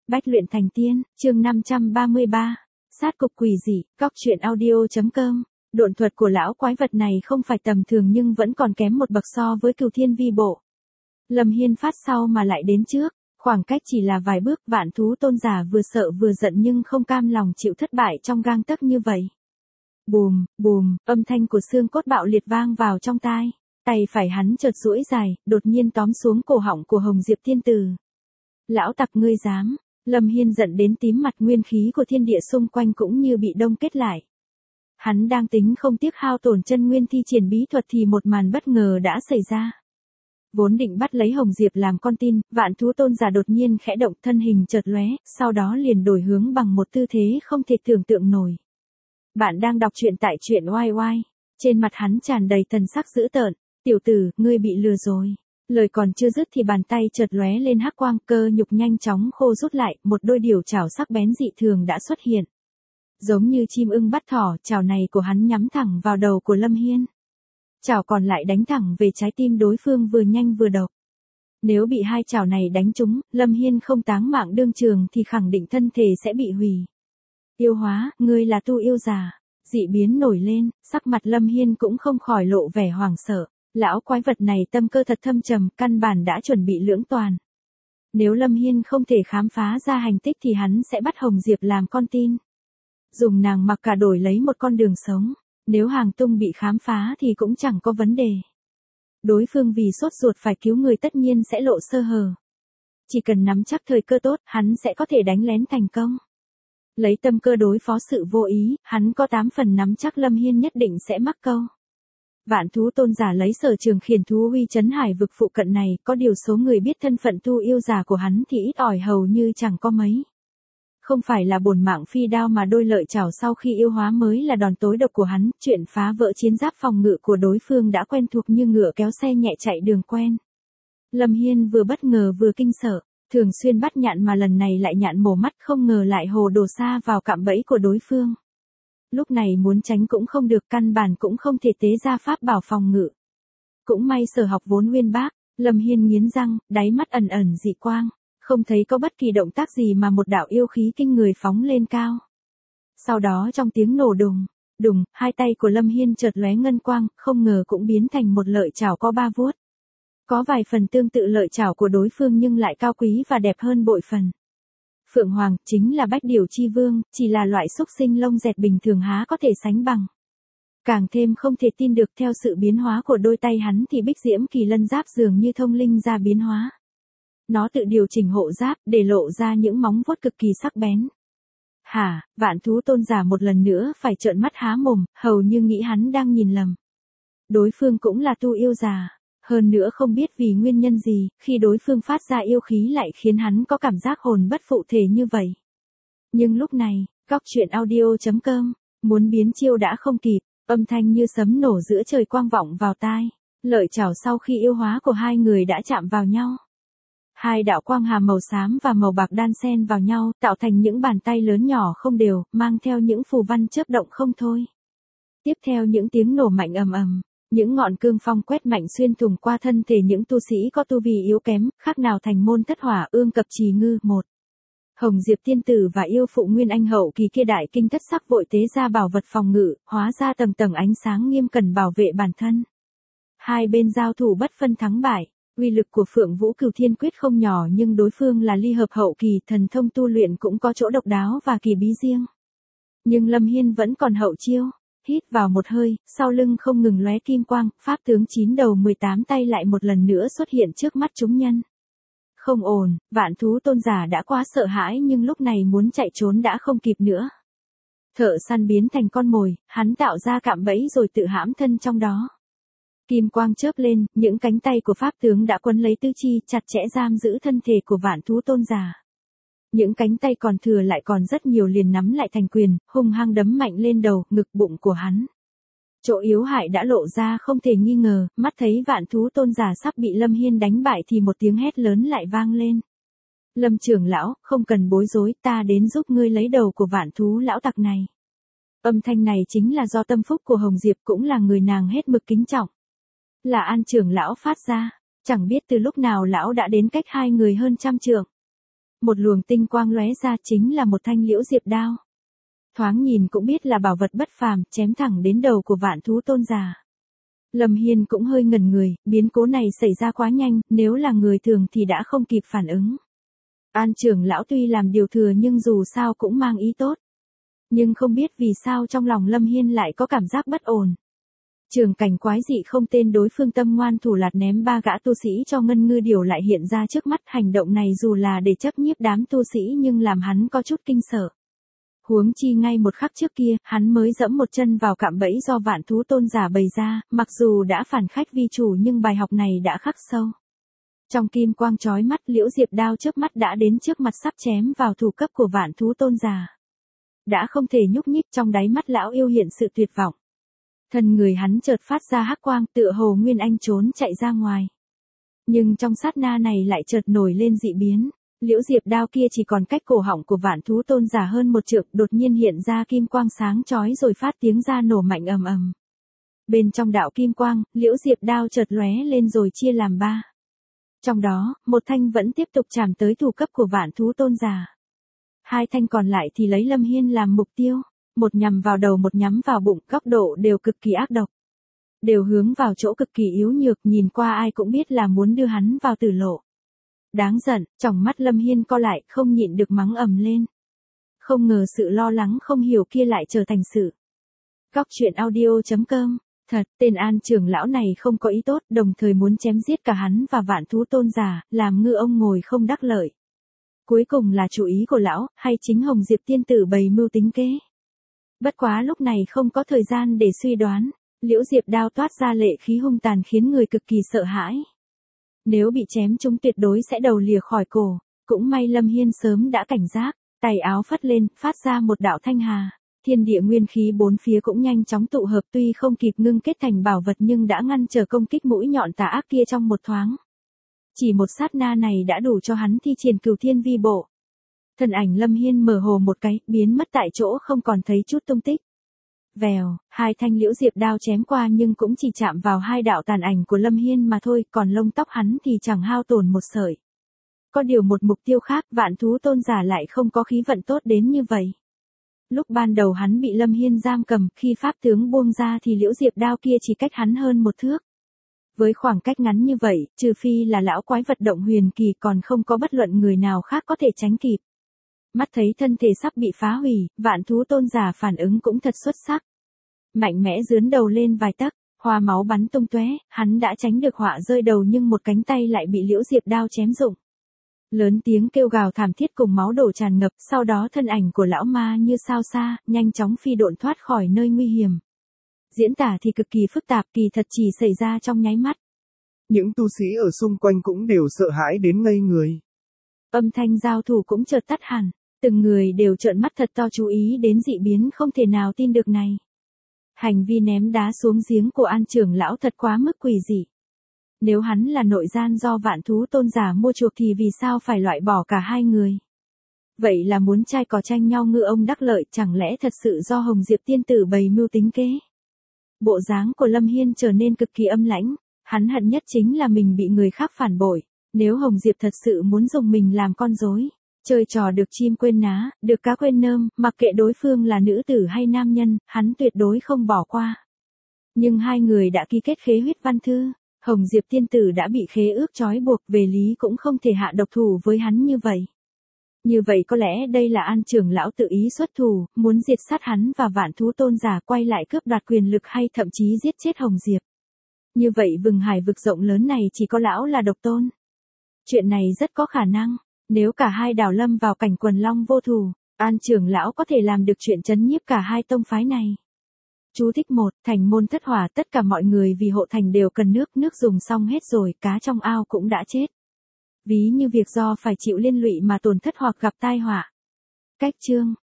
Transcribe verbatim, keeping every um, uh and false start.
Bách luyện thành tiên, chương năm trăm ba mươi ba. Sát cục quỷ dị, góc truyện audio.com. Độn thuật của lão quái vật này không phải tầm thường nhưng vẫn còn kém một bậc so với Cửu Thiên Vi Bộ. Lâm Hiên phát sau mà lại đến trước, khoảng cách chỉ là vài bước. Vạn Thú Tôn giả vừa sợ vừa giận nhưng không cam lòng chịu thất bại trong gang tấc như vậy. Bùm, bùm, âm thanh của xương cốt bạo liệt vang vào trong tai. Tay phải hắn chợt duỗi dài, đột nhiên tóm xuống cổ họng của Hồng Diệp Tiên Tử. Lão tặc ngươi dám! Lâm Hiên giận đến tím mặt, nguyên khí của thiên địa xung quanh cũng như bị đông kết lại. Hắn đang tính không tiếc hao tổn chân nguyên thi triển bí thuật thì một màn bất ngờ đã xảy ra. Vốn định bắt lấy Hồng Diệp làm con tin, Vạn Thú Tôn giả đột nhiên khẽ động, thân hình chợt lóe, sau đó liền đổi hướng bằng một tư thế không thể tưởng tượng nổi. Bạn đang đọc truyện tại truyện oai oai. Trên mặt hắn tràn đầy thần sắc dữ tợn. Tiểu tử, ngươi bị lừa rồi. Lời còn chưa dứt thì bàn tay chợt lóe lên hắc quang, cơ nhục nhanh chóng khô rút lại, một đôi điểu chảo sắc bén dị thường đã xuất hiện. Giống như chim ưng bắt thỏ, chảo này của hắn nhắm thẳng vào đầu của Lâm Hiên. Chảo còn lại đánh thẳng về trái tim đối phương, vừa nhanh vừa độc. Nếu bị hai chảo này đánh trúng, Lâm Hiên không táng mạng đương trường thì khẳng định thân thể sẽ bị hủy. Yêu hóa, ngươi là tu yêu già. Dị biến nổi lên, sắc mặt Lâm Hiên cũng không khỏi lộ vẻ hoảng sợ. Lão quái vật này tâm cơ thật thâm trầm, căn bản đã chuẩn bị lưỡng toàn. Nếu Lâm Hiên không thể khám phá ra hành tích thì hắn sẽ bắt Hồng Diệp làm con tin. Dùng nàng mặc cả đổi lấy một con đường sống. Nếu hàng tung bị khám phá thì cũng chẳng có vấn đề. Đối phương vì sốt ruột phải cứu người tất nhiên sẽ lộ sơ hở. Chỉ cần nắm chắc thời cơ tốt, hắn sẽ có thể đánh lén thành công. Lấy tâm cơ đối phó sự vô ý, hắn có tám phần nắm chắc Lâm Hiên nhất định sẽ mắc câu. Vạn Thú Tôn giả lấy sở trường khiển thú uy chấn hải vực phụ cận này, có điều số người biết thân phận tu yêu giả của hắn thì ít ỏi, hầu như chẳng có mấy. Không phải là bổn mạng phi đao mà đôi lợi chảo sau khi yêu hóa mới là đòn tối độc của hắn, chuyện phá vỡ chiến giáp phòng ngự của đối phương đã quen thuộc như ngựa kéo xe nhẹ chạy đường quen. Lâm Hiên vừa bất ngờ vừa kinh sợ, thường xuyên bắt nhạn mà lần này lại nhạn mổ mắt, không ngờ lại hồ đồ xa vào cạm bẫy của đối phương. Lúc này muốn tránh cũng không được, căn bản cũng không thể tế ra pháp bảo phòng ngự. Cũng may sở học vốn uyên bác, Lâm Hiên nghiến răng, đáy mắt ẩn ẩn dị quang, không thấy có bất kỳ động tác gì mà một đạo yêu khí kinh người phóng lên cao. Sau đó trong tiếng nổ đùng, đùng, hai tay của Lâm Hiên chợt lóe ngân quang, không ngờ cũng biến thành một lợi chảo có ba vuốt. Có vài phần tương tự lợi chảo của đối phương nhưng lại cao quý và đẹp hơn bội phần. Phượng Hoàng, chính là Bách Điểu Chi Vương, chỉ là loại xúc sinh lông dẹt bình thường há có thể sánh bằng. Càng thêm không thể tin được, theo sự biến hóa của đôi tay hắn thì Bích Diễm Kỳ Lân Giáp dường như thông linh ra biến hóa. Nó tự điều chỉnh hộ giáp, để lộ ra những móng vuốt cực kỳ sắc bén. Hả, Vạn Thú Tôn giả một lần nữa phải trợn mắt há mồm, hầu như nghĩ hắn đang nhìn lầm. Đối phương cũng là tu yêu già. Hơn nữa không biết vì nguyên nhân gì, khi đối phương phát ra yêu khí lại khiến hắn có cảm giác hồn bất phụ thể như vậy. Nhưng lúc này, góc truyện audio.com, muốn biến chiêu đã không kịp, âm thanh như sấm nổ giữa trời quang vọng vào tai. Lợi chảo sau khi yêu hóa của hai người đã chạm vào nhau. Hai đạo quang hà màu xám và màu bạc đan xen vào nhau, tạo thành những bàn tay lớn nhỏ không đều, mang theo những phù văn chớp động không thôi. Tiếp theo những tiếng nổ mạnh ầm ầm. Những ngọn cương phong quét mạnh xuyên thủng qua thân thể những tu sĩ có tu vi yếu kém, khác nào thành môn thất hỏa ương cập trì ngư. Một Hồng Diệp Tiên Tử và yêu phụ Nguyên Anh hậu kỳ kia đại kinh thất sắc vội tế ra bảo vật phòng ngự, hóa ra tầng tầng ánh sáng nghiêm cẩn bảo vệ bản thân. Hai bên giao thủ bất phân thắng bại, uy lực của Phượng Vũ Cửu Thiên Quyết không nhỏ nhưng đối phương là ly hợp hậu kỳ, thần thông tu luyện cũng có chỗ độc đáo và kỳ bí riêng. Nhưng Lâm Hiên vẫn còn hậu chiêu. Hít vào một hơi, sau lưng không ngừng lóe kim quang, pháp tướng chín đầu mười tám tay lại một lần nữa xuất hiện trước mắt chúng nhân. Không ổn, Vạn Thú Tôn giả đã quá sợ hãi nhưng lúc này muốn chạy trốn đã không kịp nữa. Thợ săn biến thành con mồi, hắn tạo ra cạm bẫy rồi tự hãm thân trong đó. Kim quang chớp lên, những cánh tay của pháp tướng đã quấn lấy tứ chi, chặt chẽ giam giữ thân thể của Vạn Thú Tôn giả. Những cánh tay còn thừa lại còn rất nhiều liền nắm lại thành quyền, hung hăng đấm mạnh lên đầu, ngực bụng của hắn. Chỗ yếu hại đã lộ ra không thể nghi ngờ, mắt thấy Vạn Thú Tôn giả sắp bị Lâm Hiên đánh bại thì một tiếng hét lớn lại vang lên. Lâm trưởng lão, không cần bối rối, ta đến giúp ngươi lấy đầu của Vạn Thú lão tặc này. Âm thanh này chính là do tâm phúc của Hồng Diệp, cũng là người nàng hết mực kính trọng. Là An trưởng lão phát ra, chẳng biết từ lúc nào lão đã đến cách hai người hơn trăm trượng. một luồng tinh quang lóe ra chính là một thanh liễu diệp đao. Thoáng nhìn cũng biết là bảo vật bất phàm, chém thẳng đến đầu của Vạn Thú Tôn giả. Lâm Hiên cũng hơi ngẩn người, biến cố này xảy ra quá nhanh, nếu là người thường thì đã không kịp phản ứng. An trưởng lão tuy làm điều thừa nhưng dù sao cũng mang ý tốt. Nhưng không biết vì sao trong lòng Lâm Hiên lại có cảm giác bất ổn. Trường cảnh quái dị không tên đối phương tâm ngoan thủ lạt ném ba gã tu sĩ cho ngân ngư điều lại hiện ra trước mắt, hành động này dù là để chấp nhiếp đám tu sĩ nhưng làm hắn có chút kinh sợ. Huống chi ngay một khắc trước kia, hắn mới dẫm một chân vào cạm bẫy do Vạn Thú Tôn giả bày ra, mặc dù đã phản khách vi chủ nhưng bài học này đã khắc sâu. Trong kim quang chói mắt, liễu diệp đao trước mắt đã đến trước mặt sắp chém vào thủ cấp của Vạn Thú Tôn giả. Đã không thể nhúc nhích, trong đáy mắt lão yêu hiện sự tuyệt vọng. Thân người hắn chợt phát ra hắc quang, tựa hồ Nguyên Anh trốn chạy ra ngoài. Nhưng trong sát na này lại chợt nổi lên dị biến. Liễu diệp đao kia chỉ còn cách cổ họng của Vạn Thú Tôn giả hơn một trượng, đột nhiên hiện ra kim quang sáng chói rồi phát tiếng ra nổ mạnh ầm ầm. Bên trong đạo kim quang, liễu diệp đao chợt lóe lên rồi chia làm ba. Trong đó, một thanh vẫn tiếp tục chạm tới thủ cấp của Vạn Thú Tôn giả. Hai thanh còn lại thì lấy Lâm Hiên làm mục tiêu, một nhằm vào đầu một nhắm vào bụng, góc độ đều cực kỳ ác độc. Đều hướng vào chỗ cực kỳ yếu nhược, nhìn qua ai cũng biết là muốn đưa hắn vào tử lộ. Đáng giận, tròng mắt Lâm Hiên co lại, không nhịn được mắng ầm lên. Không ngờ sự lo lắng không hiểu kia lại trở thành sự. Góc truyện audio chấm com. Thật, tên An trưởng lão này không có ý tốt, đồng thời muốn chém giết cả hắn và Vạn Thú Tôn giả, làm ngư ông ngồi không đắc lợi. Cuối cùng là chủ ý của lão, hay chính Hồng Diệp tiên tử bày mưu tính kế. Bất quá lúc này không có thời gian để suy đoán, liễu diệp đao toát ra lệ khí hung tàn khiến người cực kỳ sợ hãi. Nếu bị chém chúng tuyệt đối sẽ đầu lìa khỏi cổ, cũng may Lâm Hiên sớm đã cảnh giác, tay áo phất lên, phát ra một đạo thanh hà, thiên địa nguyên khí bốn phía cũng nhanh chóng tụ hợp, tuy không kịp ngưng kết thành bảo vật nhưng đã ngăn trở công kích mũi nhọn tà ác kia trong một thoáng. Chỉ một sát na này đã đủ cho hắn thi triển Cửu Thiên Vi Bộ. Thân ảnh Lâm Hiên mờ hồ một cái, biến mất tại chỗ không còn thấy chút tung tích. Vèo, hai thanh liễu diệp đao chém qua nhưng cũng chỉ chạm vào hai đạo tàn ảnh của Lâm Hiên mà thôi, còn lông tóc hắn thì chẳng hao tổn một sợi. Có điều một mục tiêu khác, Vạn Thú Tôn giả lại không có khí vận tốt đến như vậy. Lúc ban đầu hắn bị Lâm Hiên giam cầm, khi pháp tướng buông ra thì liễu diệp đao kia chỉ cách hắn hơn một thước. Với khoảng cách ngắn như vậy, trừ phi là lão quái vật động huyền kỳ còn không có bất luận người nào khác có thể tránh kịp. Mắt thấy thân thể sắp bị phá hủy, Vạn Thú Tôn giả phản ứng cũng thật xuất sắc. Mạnh mẽ giướn đầu lên vài tấc, hoa máu bắn tung tóe, hắn đã tránh được họa rơi đầu nhưng một cánh tay lại bị liễu diệp đao chém rụng. Lớn tiếng kêu gào thảm thiết cùng máu đổ tràn ngập, sau đó thân ảnh của lão ma như sao xa, nhanh chóng phi độn thoát khỏi nơi nguy hiểm. Diễn tả thì cực kỳ phức tạp, kỳ thật chỉ xảy ra trong nháy mắt. Những tu sĩ ở xung quanh cũng đều sợ hãi đến ngây người. Âm thanh giao thủ cũng chợt tắt hẳn, từng người đều trợn mắt thật to chú ý đến dị biến không thể nào tin được này. Hành vi ném đá xuống giếng của An trưởng lão thật quá mức quỷ dị. Nếu hắn là nội gian do Vạn Thú Tôn giả mua chuộc thì vì sao phải loại bỏ cả hai người? Vậy là muốn trai cò tranh nhau ngư ông đắc lợi, chẳng lẽ thật sự do Hồng Diệp tiên tử bày mưu tính kế? Bộ dáng của Lâm Hiên trở nên cực kỳ âm lãnh, hắn hận nhất chính là mình bị người khác phản bội. Nếu Hồng Diệp thật sự muốn dùng mình làm con rối, chơi trò được chim quên ná, được cá quên nơm, mặc kệ đối phương là nữ tử hay nam nhân, hắn tuyệt đối không bỏ qua. Nhưng hai người đã ký kết khế huyết văn thư, Hồng Diệp tiên tử đã bị khế ước trói buộc, về lý cũng không thể hạ độc thủ với hắn như vậy. Như vậy có lẽ đây là An trưởng lão tự ý xuất thủ, muốn diệt sát hắn và Vạn Thú Tôn giả, quay lại cướp đoạt quyền lực hay thậm chí giết chết Hồng Diệp. Như vậy vừng hải vực rộng lớn này chỉ có lão là độc tôn. Chuyện này rất có khả năng, nếu cả hai đảo lâm vào cảnh quần long vô thù, An trưởng lão có thể làm được chuyện trấn nhiếp cả hai tông phái này. Chú thích một, thành môn thất hỏa, tất cả mọi người vì hộ thành đều cần nước, nước dùng xong hết rồi, cá trong ao cũng đã chết. Ví như việc do phải chịu liên lụy mà tổn thất hoặc gặp tai họa. Cách chương